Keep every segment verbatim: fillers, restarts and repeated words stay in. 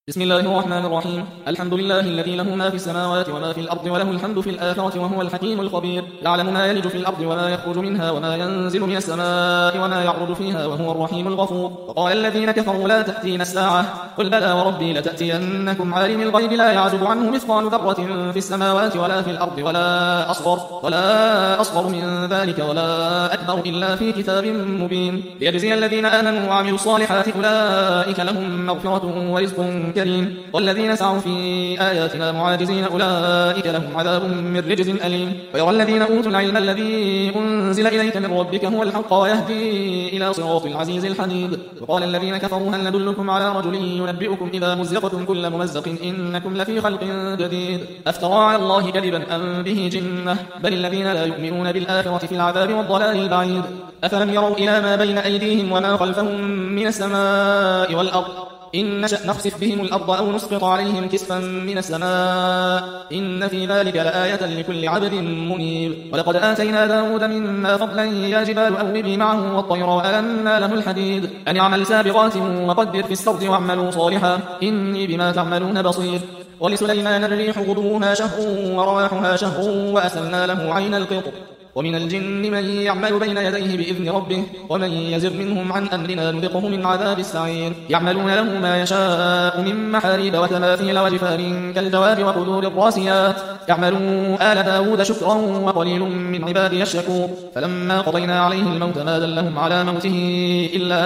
بسم الله الرحمن الرحيم. الحمد لله الذي له ما في السماوات وما في الأرض وله الحمد في الآخرة وهو الحكيم الخبير. يعلم ما يلج في الأرض وما يخرج منها وما ينزل من السماء وما يعرج فيها وهو الرحيم الغفور. وقال الذين كفروا لا تأتينا الساعة قل بلى وربي لتأتينكم عالم الغيب لا يعزب عنه مثقال ذرة في السماوات ولا في الأرض ولا أصغر ولا أصغر من ذلك ولا أكبر إلا في كتاب مبين ليجزي الذين آمنوا وعملوا الصالحات أولئك لهم مغفرة ورزق كريم. والذين سعوا في آياتنا معاجزين أولئك لهم عذاب من رجز أليم. ويرى الذين أوتوا العلم الذي أنزل إليك من ربك هو الحق ويهدي إلى صراط العزيز الحميد. وقال الذين كفروا هل ندلكم على رجل ينبئكم إذا مزقتم كل ممزق إنكم لفي خلق جديد أفترى على الله كذبا أم به جنة بل الذين لا يؤمنون بالآخرة في العذاب والضلال البعيد. أفلم يروا إلى ما بين أيديهم وما خلفهم من السماء والأرض إن نشأ نخسف بهم الأرض أو نسقط عليهم كسفا من السماء إن في ذلك لآية لكل عبد منيب. ولقد آتينا داود منا فضلا يا جبال أوبي معه والطير وألنا له الحديد أن اعمل سابغات وقدر في السرد واعملوا صالحا إني بما تعملون بصير. ولسليمان الريح غدوها شهر ورواحها شهر وأسلنا له عين القطر. ومن الجن من يعمل بين يديه بإذن ربه ومن يزغ منهم عن أمرنا نذقه من عذاب السعير. يعملون له ما يشاء من محاريب وتماثيل وجفان كالجواب وقدور الراسيات يعملوا آل داود شكرا وقليل من عبادي الشكور. فلما قضينا عليه الموت ما دلهم على موته إلا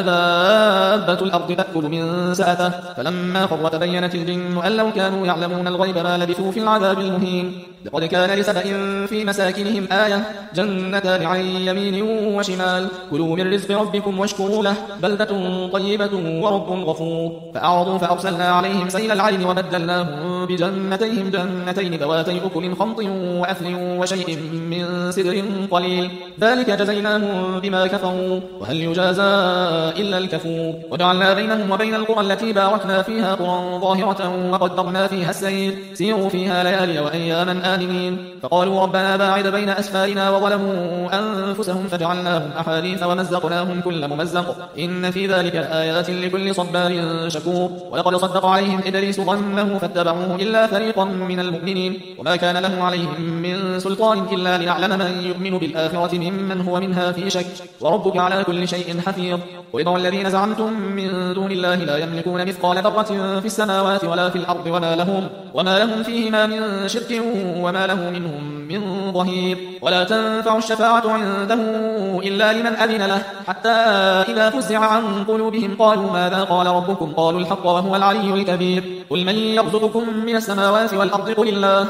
دابة الأرض تأكل من سأته فلما خر تبينت الجن أن لو كانوا يعلمون الغيب ما لبثوا في العذاب المهين. لقد كان لسبأ في مساكنهم آية جنتان عن يمين وشمال كلوا من رزق ربكم واشكروا له بلدة طيبة ورب غفور. فأعرضوا فأرسلنا عليهم سيل العرم وبدلناهم بجنتيهم جنتين ذواتي أكل خمط وأثل وشيء من سدر قليل ذلك جزيناهم بما كفروا وهل يجازى إلا الكفور. وجعلنا بينهم وبين القرى التي باركنا فيها قرى ظاهرة وقدرنا فيها السير سيروا فيها ليالي وأياما آمنين. فقالوا ربنا باعد بين أسفارنا وظلموا أنفسهم فجعلناهم أحاديث ومزقناهم كل ممزق إن في ذلك آيات لكل صبار شكور. ولقد صدق عليهم إدريس ظنه فاتبعوه إلا فريقا من المؤمنين وما كان له عليهم من سلطان إلا لنعلم من يؤمن بالآخرة ممن هو منها في شك وربك على كل شيء حفيظ. وإذا الذين زعمتم من دون الله لا يملكون مثقال ذرة في السماوات ولا في الأرض وما لهم, وما لهم فيهما من شرك وما له منهم من ظهير. ولا تنفع الشفاعة عنده إلا لمن أذن له حتى إذا فزع عن قلوبهم قالوا ماذا قال ربكم قالوا الحق وهو العلي الكبير. قل من يرزقكم من السماوات والأرض قل الله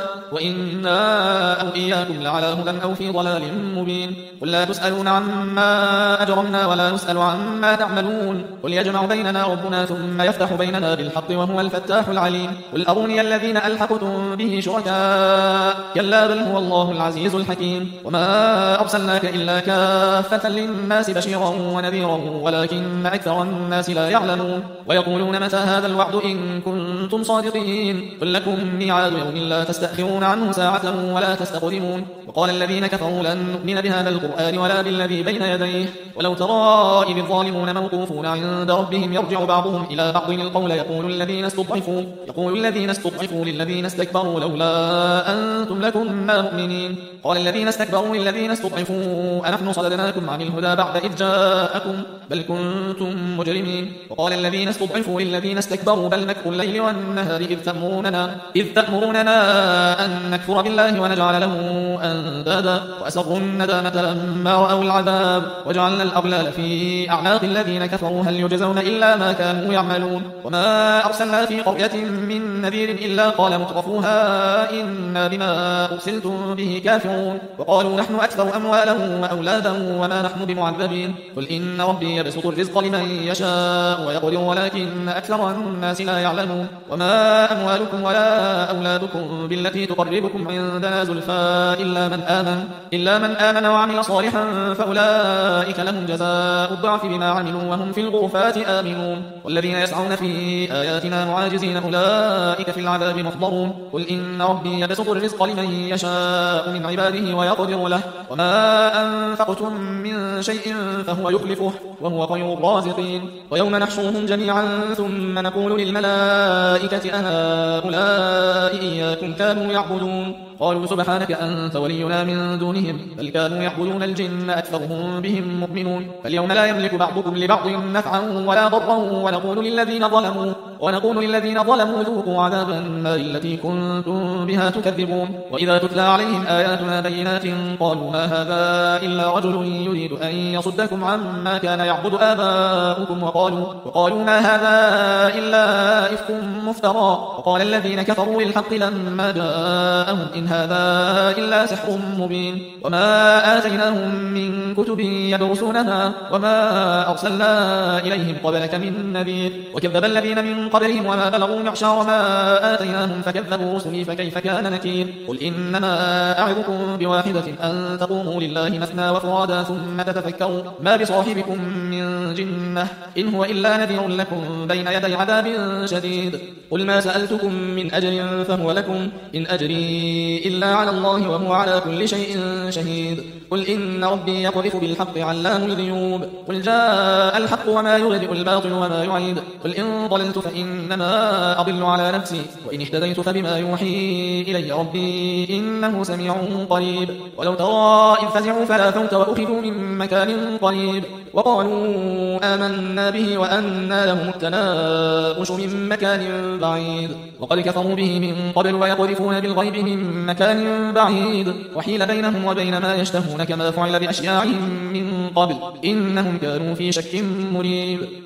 وإنا أو إياكم لعلى هدى أو في ضلال مبين. قل لا تسألون عما أجرمنا ولا نسأل عما تعملون قل يجمع بيننا ربنا ثم يفتح بيننا بالحق وهو الفتاح العليم. قل أروني الذين ألحقتم به شركاء كلا بل هو الله العزيز الحكيم. وما أرسلناك إلا كافة للناس بشيرا ونذيرا ولكن أكثر الناس لا يعلمون. ويقولون متى هذا الوعد إن كنتم صادقين قل لكم ميعاد يوم لا تستأخرون عنه ساعة ولا تستقدمون. وقال الذين كفروا لن نؤمن بهذا القرآن ولا بالذي بين يديه ولو ترى إذ الظالمون موقوفون عند ربهم يرجع بعضهم إلى بعض القول يقول الذين استضعفوا يقول الذين استضعفوا للذين استكبروا لولا أنتم لكنا مؤمنين. قال الذين استكبروا للذين استضعفوا أنحن صددناكم عن الهدى بعد إذ جاءكم بل كنتم مجرمين. وقال الذين استضعفوا للذين استكبروا بل مكر الليل والنهار إذ تأمروننا إذ تأمروننا أن نكفر بالله ونجعل له أندادا وأسروا الندامة لما رأوا العذاب وجعلنا الأغلال في أعناق الذين كفروا هل يجزون إلا ما كانوا يعملون. وما أرسلنا في قرية من نذير إلا قال مترفوها إنا بما أرسلتم به كافرون. وقالوا نحن أكثر أموالا وأولادا وما نحن بمعذبين. قل إن ربي يبسط الرزق لمن يشاء ويقدر ولكن أكثر الناس لا يعلمون. وما أموالكم ولا أولادكم بالتي تقربكم عندنا زلفى إلا من آمن إلا من آمن وعمل صالحا فأولئك لهم جزاء الضعف بما عملوا وهم في الغرفات آمنون. والذين يسعون في آياتنا معاجزين أولئك في العذاب محضرون. قل إن ربي يبسط الرزق لمن يشاء من عباده ويقدر له وما أنفقتم من شيء فهو يخلفه وهو خير الرازقين. ويوم نحشرهم جميعا ثم نقول للملائكة أهؤلاء إياكم كانوا يعبدون قالوا سبحانك أنت ولينا من دونهم بل كانوا يعبدون الجن أكثرهم بهم مؤمنون. فاليوم لا يملك بعضكم لبعض نفعا ولا ضرا ونقول للذين ظلموا ونقول للذين ظلموا ذوقوا عذاب النار التي كنتم بها تكذبون. وإذا تتلى عليهم آياتنا بينات قالوا ما هذا إلا رجل يريد أن يصدكم عما كان يعبد آباؤكم وقالوا, وقالوا ما هذا إلا إفك مفترى. وقال الذين كفروا للحق لما جاءهم إن هذا إلا سحر مبين. وما آتيناهم من كتب يدرسونها وما أرسلنا إليهم قبلك من نذير وكذب الذين من قبلهم وما بلغوا معشار ما آتيناهم فكذبوا رسلي فكيف كان نكير. قل إنما أعظكم بواحدة أن تقوموا لله مثنى وفرادا ثم تتفكروا ما بصاحبكم من جنة إن هو إلا نذير لكم بين يدي عذاب شديد. قل ما سألتكم من أجر فهو لكم إن أجري إلا على الله وهو على كل شيء شهيد. قل إن ربي يقذف بالحق علام الغيوب. قل جاء الحق وما يبدئ الباطل وما يعيد. قل إن ضللت فإنما أضل على نفسي وإن اهتديت فبما يوحي إلي ربي إنه سميع قريب. ولو ترى إذ فزعوا فلا فوت وأخذوا من مكان قريب وقالوا آمنا به وأنى لهم التناؤش من مكان بعيد وقد كفروا به من قبل ويقذفون بالغيب من مكان بعيد وحيل بينهم وبين ما يشتهون كما فعل بأشياعهم من قبل إنهم كانوا في شك مريب.